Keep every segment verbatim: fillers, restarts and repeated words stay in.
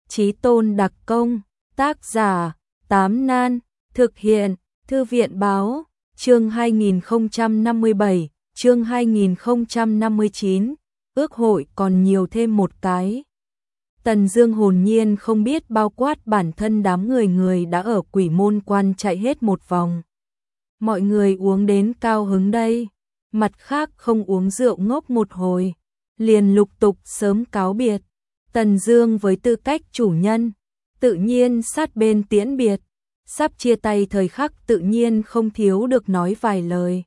Chí tôn đặc công, tác giả, Tám Nan, thực hiện, Thư viện báo, chương hai nghìn không trăm năm mươi bảy, chương hai nghìn không trăm năm mươi chín, ước hội còn nhiều thêm một cái. Tần Dương hồn nhiên không biết bao quát bản thân đám người người đã ở Quỷ Môn Quan chạy hết một vòng. Mọi người uống đến cao hứng đây, mặt khác không uống rượu ngốc một hồi, liền lục tục sớm cáo biệt. Tần Dương với tư cách chủ nhân, tự nhiên sát bên tiễn biệt, sắp chia tay thời khắc tự nhiên không thiếu được nói vài lời.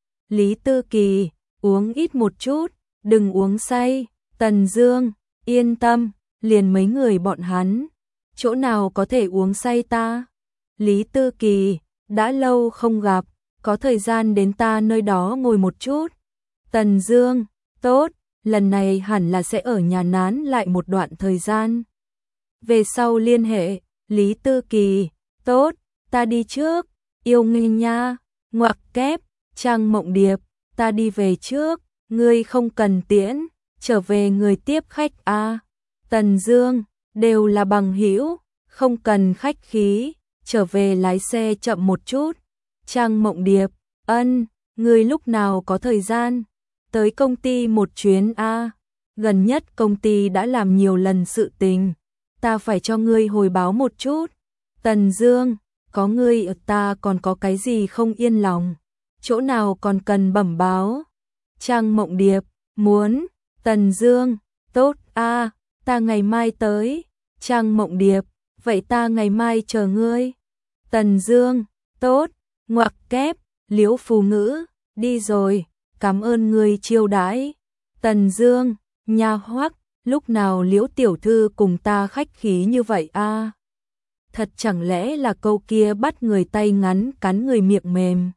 Lý Tư Kỳ, uống ít một chút, đừng uống say. Tần Dương, yên tâm, liền mấy người bọn hắn, chỗ nào có thể uống say ta. Lý Tư Kỳ, đã lâu không gặp, có thời gian đến ta nơi đó ngồi một chút. Tần Dương, tốt, lần này hẳn là sẽ ở nhà nán lại một đoạn thời gian. Về sau liên hệ. Lý Tư Kỳ, tốt, ta đi trước. Yêu Nghinh nha, ngoặc kép. Trang Mộng Điệp, ta đi về trước, ngươi không cần tiễn, trở về người tiếp khách a. À. Tần Dương, đều là bằng hữu, không cần khách khí, trở về lái xe chậm một chút. Trang Mộng Điệp, ân, ngươi lúc nào có thời gian, tới công ty một chuyến a. À. Gần nhất công ty đã làm nhiều lần sự tình, ta phải cho ngươi hồi báo một chút. Tần Dương, có ngươi ở ta còn có cái gì không yên lòng, chỗ nào còn cần bẩm báo. Trang Mộng Điệp, muốn. Tần Dương, tốt a, à, ta ngày mai tới. Trang Mộng Điệp, vậy ta ngày mai chờ ngươi. Tần Dương, tốt. Ngoặc kép. Liễu Phù Ngữ, đi rồi, cảm ơn ngươi chiêu đãi. Tần Dương, nha hoắc, lúc nào Liễu tiểu thư cùng ta khách khí như vậy a? À? Thật chẳng lẽ là câu kia bắt người tay ngắn cắn người miệng mềm.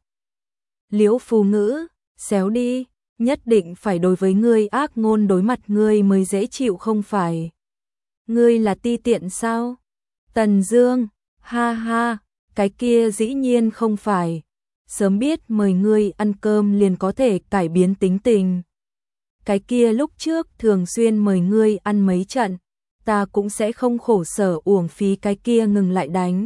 Liễu Phù Ngữ, xéo đi, nhất định phải đối với ngươi ác ngôn đối mặt ngươi mới dễ chịu không phải. Ngươi là ti tiện sao? Tần Dương, ha ha, cái kia dĩ nhiên không phải. Sớm biết mời ngươi ăn cơm liền có thể cải biến tính tình. Cái kia lúc trước thường xuyên mời ngươi ăn mấy trận, ta cũng sẽ không khổ sở uổng phí cái kia ngừng lại đánh.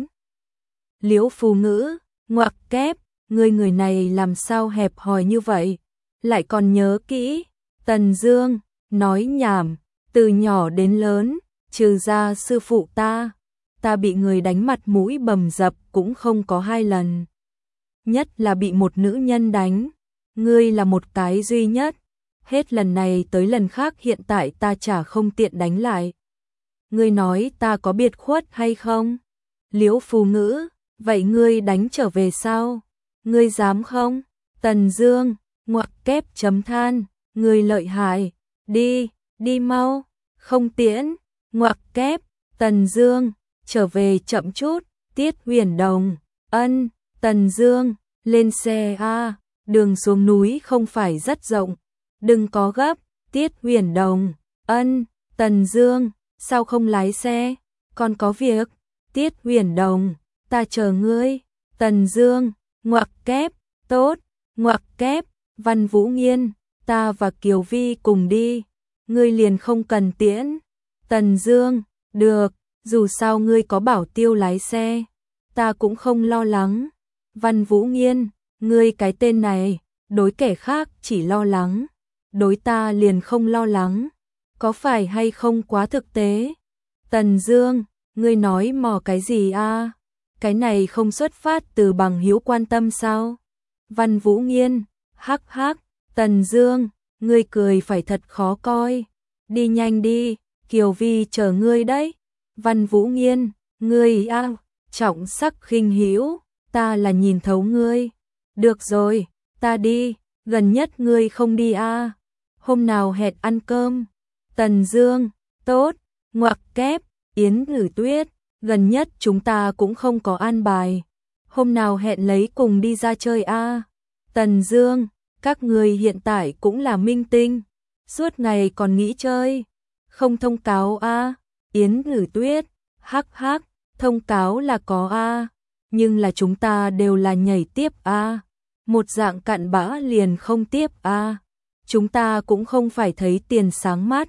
Liễu Phù Ngữ, ngoặc kép, ngươi người này làm sao hẹp hòi như vậy, lại còn nhớ kỹ. Tần Dương, nói nhảm, từ nhỏ đến lớn, trừ ra sư phụ ta, ta bị người đánh mặt mũi bầm dập cũng không có hai lần. Nhất là bị một nữ nhân đánh, ngươi là một cái duy nhất. Hết lần này tới lần khác hiện tại ta chả không tiện đánh lại. Ngươi nói ta có biệt khuất hay không? Liễu Phù Ngữ, vậy ngươi đánh trở về sao? Ngươi dám không? Tần Dương, ngoặc kép chấm than, ngươi lợi hại, đi, đi mau, không tiễn, ngoặc kép. Tần Dương, trở về chậm chút. Tiết Huyền Đồng, ân. Tần Dương, lên xe a, đường xuống núi không phải rất rộng, đừng có gấp. Tiết Huyền Đồng, ân. Tần Dương, sao không lái xe, còn có việc. Tiết Huyền Đồng, ta chờ ngươi. Tần Dương, ngoặc kép, tốt, ngoặc kép. Văn Vũ Nghiên, ta và Kiều Vi cùng đi, ngươi liền không cần tiễn. Tần Dương, được, dù sao ngươi có bảo tiêu lái xe, ta cũng không lo lắng. Văn Vũ Nghiên, ngươi cái tên này, đối kẻ khác chỉ lo lắng, đối ta liền không lo lắng, có phải hay không quá thực tế? Tần Dương, ngươi nói mò cái gì a? À? Cái này không xuất phát từ bằng hữu quan tâm sao? Văn Vũ Nghiên, hắc hắc. Tần Dương, ngươi cười phải thật khó coi. Đi nhanh đi, Kiều Vi chờ ngươi đấy. Văn Vũ Nghiên, ngươi a, trọng sắc khinh hữu, ta là nhìn thấu ngươi. Được rồi, ta đi, gần nhất ngươi không đi a? À? Hôm nào hẹn ăn cơm. Tần Dương, tốt, ngoặc kép. Yến Ngữ Tuyết, gần nhất chúng ta cũng không có an bài, hôm nào hẹn lấy cùng đi ra chơi a? À? Tần Dương, các người hiện tại cũng là minh tinh, suốt ngày còn nghĩ chơi, không thông cáo a? À? Yến Ngữ Tuyết, hắc hắc, thông cáo là có a, à, nhưng là chúng ta đều là nhảy tiếp a, à. Một dạng cặn bã liền không tiếp a. À. Chúng ta cũng không phải thấy tiền sáng mắt,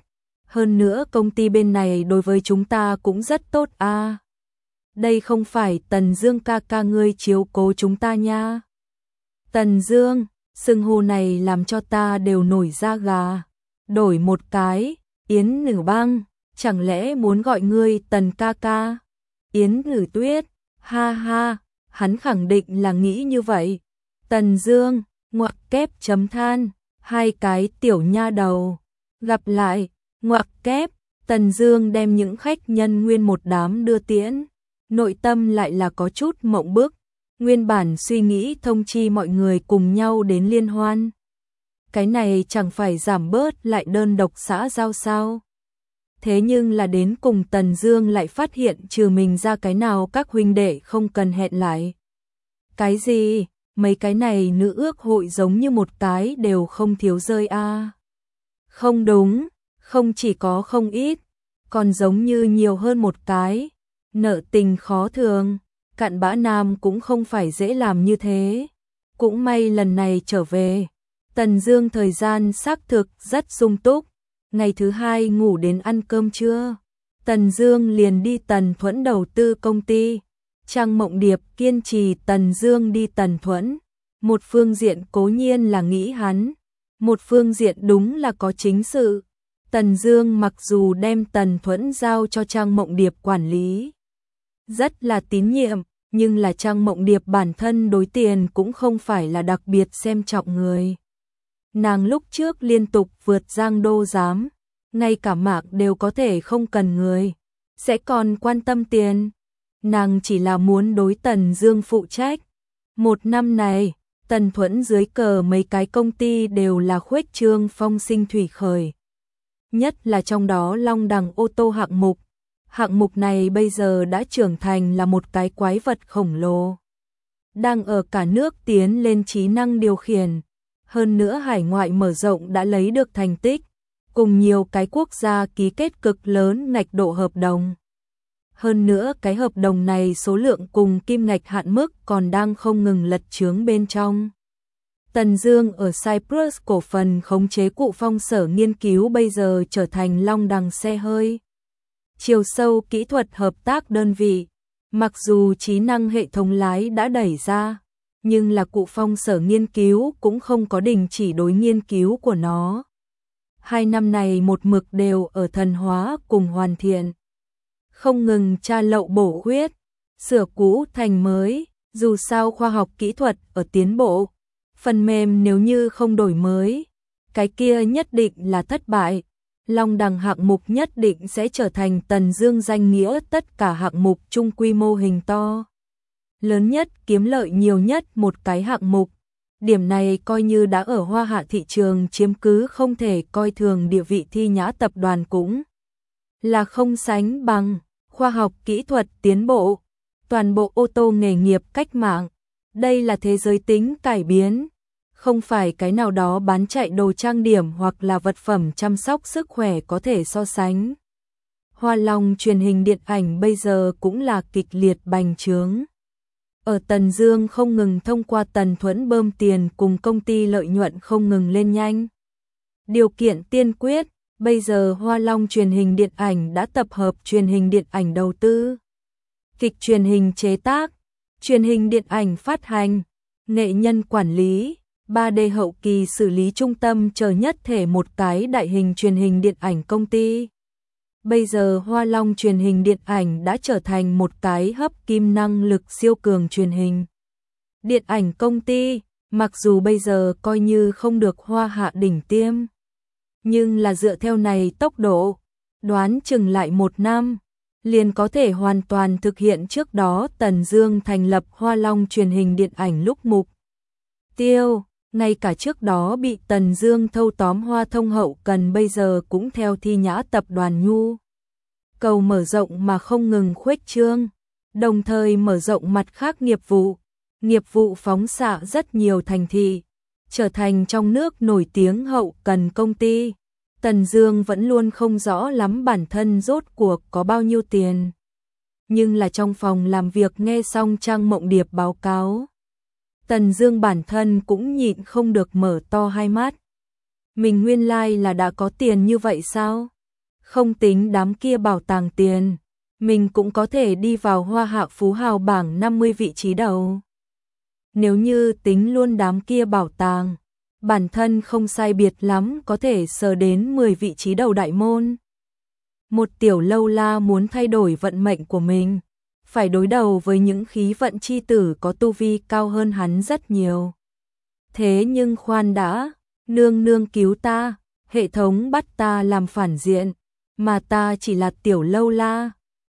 Hơn nữa công ty bên này đối với chúng ta cũng rất tốt à. Đây không phải Tần Dương ca ca ngươi chiếu cố chúng ta nha. Tần Dương, xưng hô này làm cho ta đều nổi da gà. Đổi một cái, Yến Nữ Băng, chẳng lẽ muốn gọi ngươi Tần ca ca? Yến Nữ Tuyết, ha ha, hắn khẳng định là nghĩ như vậy. Tần Dương, ngoặc kép chấm than, hai cái tiểu nha đầu. Gặp lại, ngoặc kép, Tần Dương đem những khách nhân nguyên một đám đưa tiễn. Nội tâm lại là có chút mộng bức, nguyên bản suy nghĩ thông chi mọi người cùng nhau đến liên hoan. Cái này chẳng phải giảm bớt lại đơn độc xã giao sao? Thế nhưng là đến cùng Tần Dương lại phát hiện trừ mình ra cái nào các huynh đệ không cần hẹn lại. Cái gì? Mấy cái này nữ ước hội giống như một cái đều không thiếu rơi a. À. Không đúng, không chỉ có không ít, còn giống như nhiều hơn một cái. Nợ tình khó thường, cặn bã nam cũng không phải dễ làm như thế. Cũng may lần này trở về, Tần Dương thời gian xác thực rất sung túc. Ngày thứ hai ngủ đến ăn cơm trưa, Tần Dương liền đi Tần Thuẫn đầu tư công ty. Trang Mộng Điệp kiên trì Tần Dương đi Tần Thuẫn. Một phương diện cố nhiên là nghĩ hắn, một phương diện đúng là có chính sự. Tần Dương mặc dù đem Tần Thuẫn giao cho Trang Mộng Điệp quản lý, rất là tín nhiệm, nhưng là Trang Mộng Điệp bản thân đối tiền cũng không phải là đặc biệt xem trọng người. Nàng lúc trước liên tục vượt Giang Đô giám, ngay cả Mạc đều có thể không cần người, sẽ còn quan tâm tiền. Nàng chỉ là muốn đối Tần Dương phụ trách. Một năm này, Tần Thuẫn dưới cờ mấy cái công ty đều là khuếch trương phong sinh thủy khởi. Nhất là trong đó Long Đằng ô tô hạng mục. Hạng mục này bây giờ đã trưởng thành là một cái quái vật khổng lồ. Đang ở cả nước tiến lên trí năng điều khiển. Hơn nữa hải ngoại mở rộng đã lấy được thành tích, cùng nhiều cái quốc gia ký kết cực lớn ngạch độ hợp đồng. Hơn nữa cái hợp đồng này số lượng cùng kim ngạch hạn mức còn đang không ngừng lật chướng bên trong. Tần Dương ở Cyprus cổ phần khống chế Cụ Phong sở nghiên cứu bây giờ trở thành Long Đằng xe hơi. Chiều sâu kỹ thuật hợp tác đơn vị, mặc dù trí năng hệ thống lái đã đẩy ra, nhưng là Cụ Phong sở nghiên cứu cũng không có đình chỉ đối nghiên cứu của nó. Hai năm này một mực đều ở thần hóa cùng hoàn thiện. Không ngừng tra lậu bổ khuyết, sửa cũ thành mới, dù sao khoa học kỹ thuật ở tiến bộ. Phần mềm nếu như không đổi mới, cái kia nhất định là thất bại. Long Đằng hạng mục nhất định sẽ trở thành Tần Dương danh nghĩa tất cả hạng mục chung quy mô hình to. Lớn nhất, kiếm lợi nhiều nhất một cái hạng mục. Điểm này coi như đã ở Hoa Hạ thị trường chiếm cứ không thể coi thường địa vị Thi Nhã tập đoàn cũng là không sánh bằng. Khoa học kỹ thuật tiến bộ, toàn bộ ô tô nghề nghiệp cách mạng. Đây là thế giới tính cải biến, không phải cái nào đó bán chạy đồ trang điểm hoặc là vật phẩm chăm sóc sức khỏe có thể so sánh. Hoa Long truyền hình điện ảnh bây giờ cũng là kịch liệt bành trướng. Ở Tần Dương không ngừng thông qua Tần Thuẫn bơm tiền cùng công ty lợi nhuận không ngừng lên nhanh. Điều kiện tiên quyết, bây giờ Hoa Long truyền hình điện ảnh đã tập hợp truyền hình điện ảnh đầu tư, kịch truyền hình chế tác, truyền hình điện ảnh phát hành, nghệ nhân quản lý, ba D hậu kỳ xử lý trung tâm chờ nhất thể một cái đại hình truyền hình điện ảnh công ty. Bây giờ Hoa Long truyền hình điện ảnh đã trở thành một cái hấp kim năng lực siêu cường truyền hình điện ảnh công ty, mặc dù bây giờ coi như không được Hoa Hạ đỉnh tiêm, nhưng là dựa theo này tốc độ, đoán chừng lại một năm, liền có thể hoàn toàn thực hiện trước đó Tần Dương thành lập Hoa Long truyền hình điện ảnh lúc mục tiêu. Ngay cả trước đó bị Tần Dương thâu tóm Hoa Thông hậu cần bây giờ cũng theo Thi Nhã tập đoàn nhu cầu mở rộng mà không ngừng khuếch trương, đồng thời mở rộng mặt khác nghiệp vụ, nghiệp vụ phóng xạ rất nhiều thành thị, trở thành trong nước nổi tiếng hậu cần công ty. Tần Dương vẫn luôn không rõ lắm bản thân rốt cuộc có bao nhiêu tiền, nhưng là trong phòng làm việc nghe xong Trang Mộng Điệp báo cáo, Tần Dương bản thân cũng nhịn không được mở to hai mắt. Mình nguyên lai like là đã có tiền như vậy sao? Không tính đám kia bảo tàng tiền, mình cũng có thể đi vào hoa hạ phú hào bảng năm mươi vị trí đầu. Nếu như tính luôn đám kia bảo tàng, bản thân không sai biệt lắm có thể sờ đến mười vị trí đầu đại môn. Một tiểu lâu la muốn thay đổi vận mệnh của mình, phải đối đầu với những khí vận chi tử có tu vi cao hơn hắn rất nhiều. Thế nhưng khoan đã, nương nương cứu ta, hệ thống bắt ta làm phản diện, mà ta chỉ là tiểu lâu la,